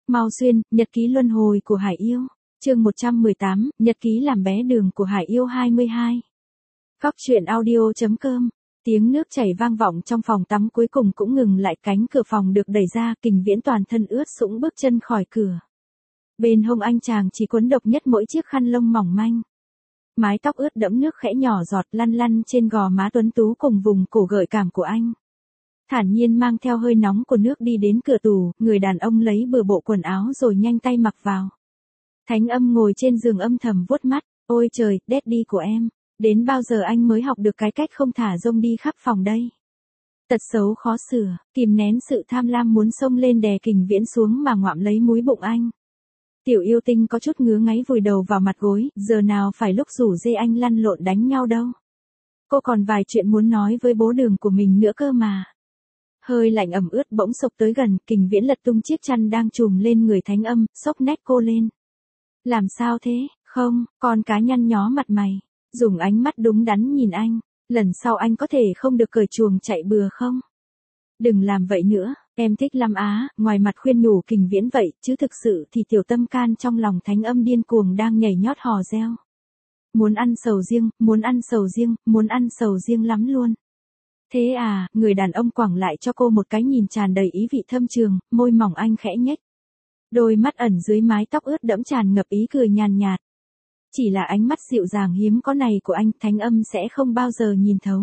Mao Xuyên, Nhật ký luân hồi của Hải Yêu. Chương 118, Nhật ký làm bé đường của Hải Yêu 22. Góc truyện audio.com. Tiếng nước chảy vang vọng trong phòng tắm, cuối cùng cũng ngừng lại, cánh cửa phòng được đẩy ra, Kình Viễn toàn thân ướt sũng bước chân khỏi cửa. Bên hông anh chàng chỉ quấn độc nhất mỗi chiếc khăn lông mỏng manh. Mái tóc ướt đẫm nước khẽ nhỏ giọt lăn lăn trên gò má tuấn tú cùng vùng cổ gợi cảm của anh. Thản nhiên mang theo hơi nóng của nước đi đến cửa tủ, người đàn ông lấy bừa bộ quần áo rồi nhanh tay mặc vào. Thánh Âm ngồi trên giường âm thầm vuốt mắt, ôi trời, daddy của em, đến bao giờ anh mới học được cái cách không thả rông đi khắp phòng đây? Tật xấu khó sửa, kìm nén sự tham lam muốn xông lên đè Kình Viễn xuống mà ngoạm lấy múi bụng anh. Tiểu yêu tinh có chút ngứa ngáy vùi đầu vào mặt gối, giờ nào phải lúc rủ dê anh lăn lộn đánh nhau đâu. Cô còn vài chuyện muốn nói với bố đường của mình nữa cơ mà. Hơi lạnh ẩm ướt bỗng xộc tới gần, Kình Viễn lật tung chiếc chăn đang trùm lên người Thánh Âm, xốc nét cô lên. Làm sao thế, không, con cá nhăn nhó mặt mày, dùng ánh mắt đúng đắn nhìn anh, lần sau anh có thể không được cởi chuồng chạy bừa không? Đừng làm vậy nữa, em thích lắm á, ngoài mặt khuyên nhủ Kình Viễn vậy, chứ thực sự thì tiểu tâm can trong lòng Thánh Âm điên cuồng đang nhảy nhót hò reo. Muốn ăn sầu riêng, muốn ăn sầu riêng, muốn ăn sầu riêng lắm luôn. Thế à, người đàn ông quẳng lại cho cô một cái nhìn tràn đầy ý vị thâm trường, môi mỏng anh khẽ nhếch. Đôi mắt ẩn dưới mái tóc ướt đẫm tràn ngập ý cười nhàn nhạt. Chỉ là ánh mắt dịu dàng hiếm có này của anh, Thánh Âm sẽ không bao giờ nhìn thấu.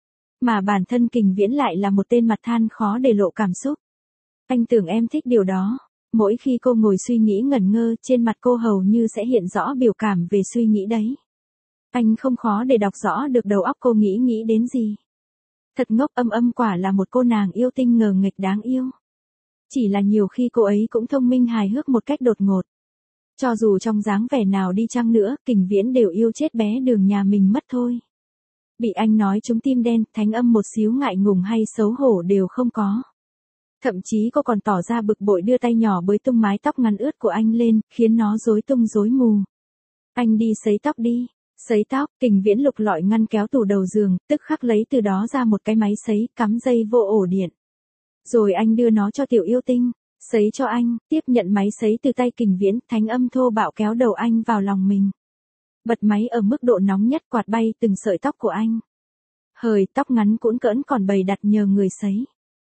Mà bản thân Kình Viễn lại là một tên mặt than khó để lộ cảm xúc. Anh tưởng em thích điều đó. Mỗi khi cô ngồi suy nghĩ ngẩn ngơ, trên mặt cô hầu như sẽ hiện rõ biểu cảm về suy nghĩ đấy. Anh không khó để đọc rõ được đầu óc cô nghĩ đến gì. Thật ngốc, Âm quả là một cô nàng yêu tinh ngờ nghịch đáng yêu. Chỉ là nhiều khi cô ấy cũng thông minh hài hước một cách đột ngột. Cho dù trong dáng vẻ nào đi chăng nữa, Kình Viễn đều yêu chết bé đường nhà mình mất thôi. Bị anh nói trúng tim đen, Thánh Âm một xíu ngại ngùng hay xấu hổ đều không có. Thậm chí cô còn tỏ ra bực bội đưa tay nhỏ bới tung mái tóc ngắn ướt của anh lên, khiến nó rối tung rối mù. Anh đi sấy tóc đi. Sấy tóc, Kình Viễn lục lọi ngăn kéo tủ đầu giường, tức khắc lấy từ đó ra một cái máy sấy, cắm dây vô ổ điện. Rồi anh đưa nó cho tiểu yêu tinh, sấy cho anh, tiếp nhận máy sấy từ tay Kình Viễn, Thánh Âm thô bạo kéo đầu anh vào lòng mình. Bật máy ở mức độ nóng nhất, quạt bay từng sợi tóc của anh. Hời, tóc ngắn cuỗn cỡn còn bày đặt nhờ người sấy.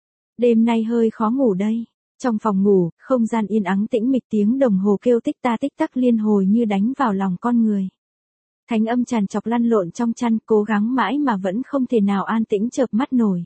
Đêm nay hơi khó ngủ đây. Trong phòng ngủ, không gian yên ắng tĩnh mịch, tiếng đồng hồ kêu tích ta tích tắc liên hồi như đánh vào lòng con người. Thánh Âm tràn trọc lăn lộn trong chăn, cố gắng mãi mà vẫn không thể nào an tĩnh chợp mắt nổi.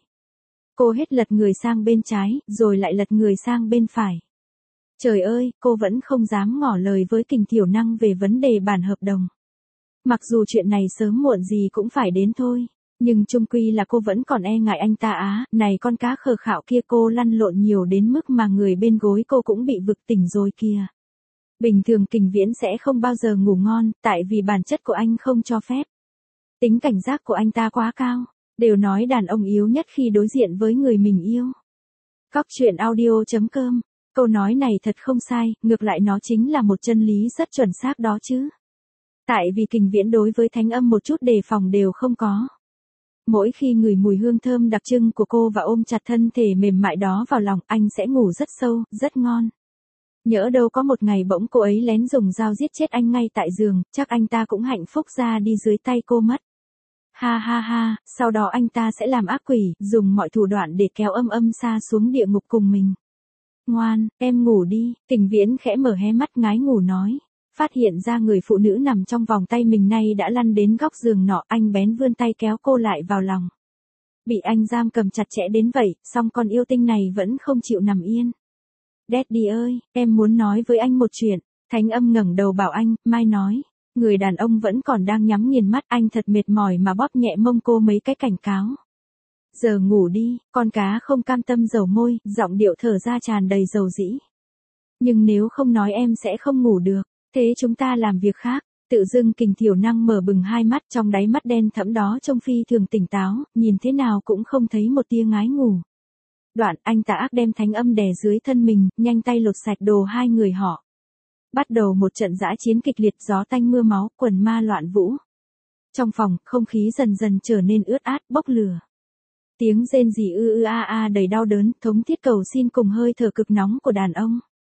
Cô hết lật người sang bên trái, rồi lại lật người sang bên phải. Trời ơi, cô vẫn không dám ngỏ lời với Kình Thiểu Năng về vấn đề bản hợp đồng. Mặc dù chuyện này sớm muộn gì cũng phải đến thôi, nhưng chung quy là cô vẫn còn e ngại anh ta á, này con cá khờ khạo kia, cô lăn lộn nhiều đến mức mà người bên gối cô cũng bị vực tỉnh rồi kìa. Bình thường Kình Viễn sẽ không bao giờ ngủ ngon, tại vì bản chất của anh không cho phép. Tính cảnh giác của anh ta quá cao, đều nói đàn ông yếu nhất khi đối diện với người mình yêu. Góc truyện audio.com, câu nói này thật không sai, ngược lại nó chính là một chân lý rất chuẩn xác đó chứ. Tại vì Kình Viễn đối với Thánh Âm một chút đề phòng đều không có. Mỗi khi ngửi mùi hương thơm đặc trưng của cô và ôm chặt thân thể mềm mại đó vào lòng, anh sẽ ngủ rất sâu, rất ngon. Nhỡ đâu có một ngày bỗng cô ấy lén dùng dao giết chết anh ngay tại giường, chắc anh ta cũng hạnh phúc ra đi dưới tay cô mất. Ha ha ha, sau đó anh ta sẽ làm ác quỷ, dùng mọi thủ đoạn để kéo Âm sa xuống địa ngục cùng mình. Ngoan, em ngủ đi, Kình Viễn khẽ mở hé mắt ngái ngủ nói. Phát hiện ra người phụ nữ nằm trong vòng tay mình nay đã lăn đến góc giường nọ, anh bén vươn tay kéo cô lại vào lòng. Bị anh giam cầm chặt chẽ đến vậy, song con yêu tinh này vẫn không chịu nằm yên. Daddy ơi, em muốn nói với anh một chuyện. Thánh Âm ngẩng đầu bảo anh, mai nói. Người đàn ông vẫn còn đang nhắm nghiền mắt, anh thật mệt mỏi mà bóp nhẹ mông cô mấy cái cảnh cáo. Giờ ngủ đi, con cá không cam tâm dầu môi, giọng điệu thở ra tràn đầy dầu dĩ. Nhưng nếu không nói em sẽ không ngủ được, thế chúng ta làm việc khác. Tự dưng Kình Thiểu Năng mở bừng hai mắt, trong đáy mắt đen thẫm đó trông phi thường tỉnh táo, nhìn thế nào cũng không thấy một tia ngái ngủ. Đoạn anh tà ác đem Thánh Âm đè dưới thân mình, nhanh tay lột sạch đồ hai người họ. Bắt đầu một trận dã chiến kịch liệt, gió tanh mưa máu, quần ma loạn vũ. Trong phòng, không khí dần dần trở nên ướt át, bốc lửa. Tiếng rên rỉ ư ư a a đầy đau đớn, thống thiết cầu xin cùng hơi thở cực nóng của đàn ông.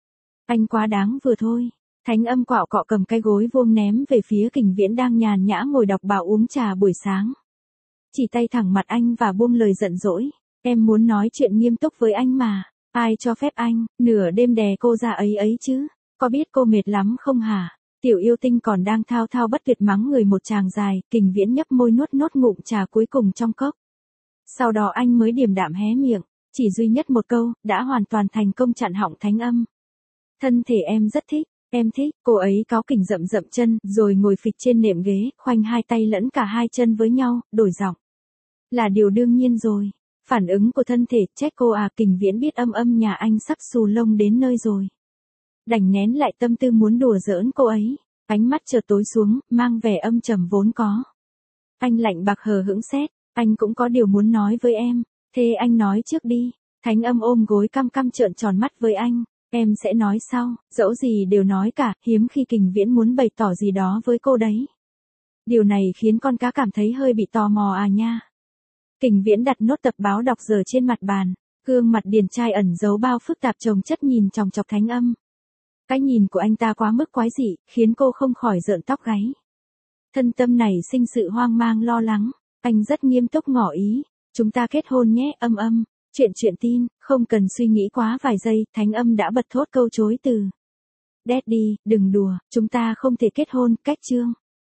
Anh quá đáng vừa thôi. Thánh Âm quạo cọ cầm cái gối vuông ném về phía Kình Viễn đang nhàn nhã ngồi đọc báo uống trà buổi sáng. Chỉ tay thẳng mặt anh và buông lời giận dỗi. Em muốn nói chuyện nghiêm túc với anh mà. Ai cho phép anh, nửa đêm đè cô ra ấy ấy chứ. Có biết cô mệt lắm không hả? Tiểu yêu tinh còn đang thao thao bất tuyệt mắng người một tràng dài, Kình Viễn nhấp môi nuốt nốt ngụm trà cuối cùng trong cốc. Sau đó anh mới điềm đạm hé miệng, chỉ duy nhất một câu, đã hoàn toàn thành công chặn họng Thánh Âm. Thân thể em rất thích, em thích, cô ấy cáu kỉnh dậm dậm chân, rồi ngồi phịch trên nệm ghế, khoanh hai tay lẫn cả hai chân với nhau, đổi giọng. Là điều đương nhiên rồi. Phản ứng của thân thể, trách cô à, Kình Viễn biết âm nhà anh sắp xù lông đến nơi rồi. Đành nén lại tâm tư muốn đùa giỡn cô ấy, ánh mắt chợt tối xuống, mang vẻ âm trầm vốn có. Anh lạnh bạc hờ hững sét, anh cũng có điều muốn nói với em, thế anh nói trước đi. Thánh Âm ôm gối căm căm trợn tròn mắt với anh, em sẽ nói sau, dẫu gì đều nói cả, hiếm khi Kình Viễn muốn bày tỏ gì đó với cô đấy. Điều này khiến con cá cảm thấy hơi bị tò mò à nha. Kình Viễn đặt nốt tập báo đọc giờ trên mặt bàn, gương mặt điển trai ẩn giấu bao phức tạp chồng chất nhìn chòng chọc Thánh Âm. Cái nhìn của anh ta quá mức quái dị, khiến cô không khỏi rợn tóc gáy. Thân tâm này sinh sự hoang mang lo lắng, anh rất nghiêm túc ngỏ ý, chúng ta kết hôn nhé. Âm. Chuyện tin, không cần suy nghĩ quá vài giây, Thánh Âm đã bật thốt câu chối từ. Daddy, đừng đùa, chúng ta không thể kết hôn, cách chương.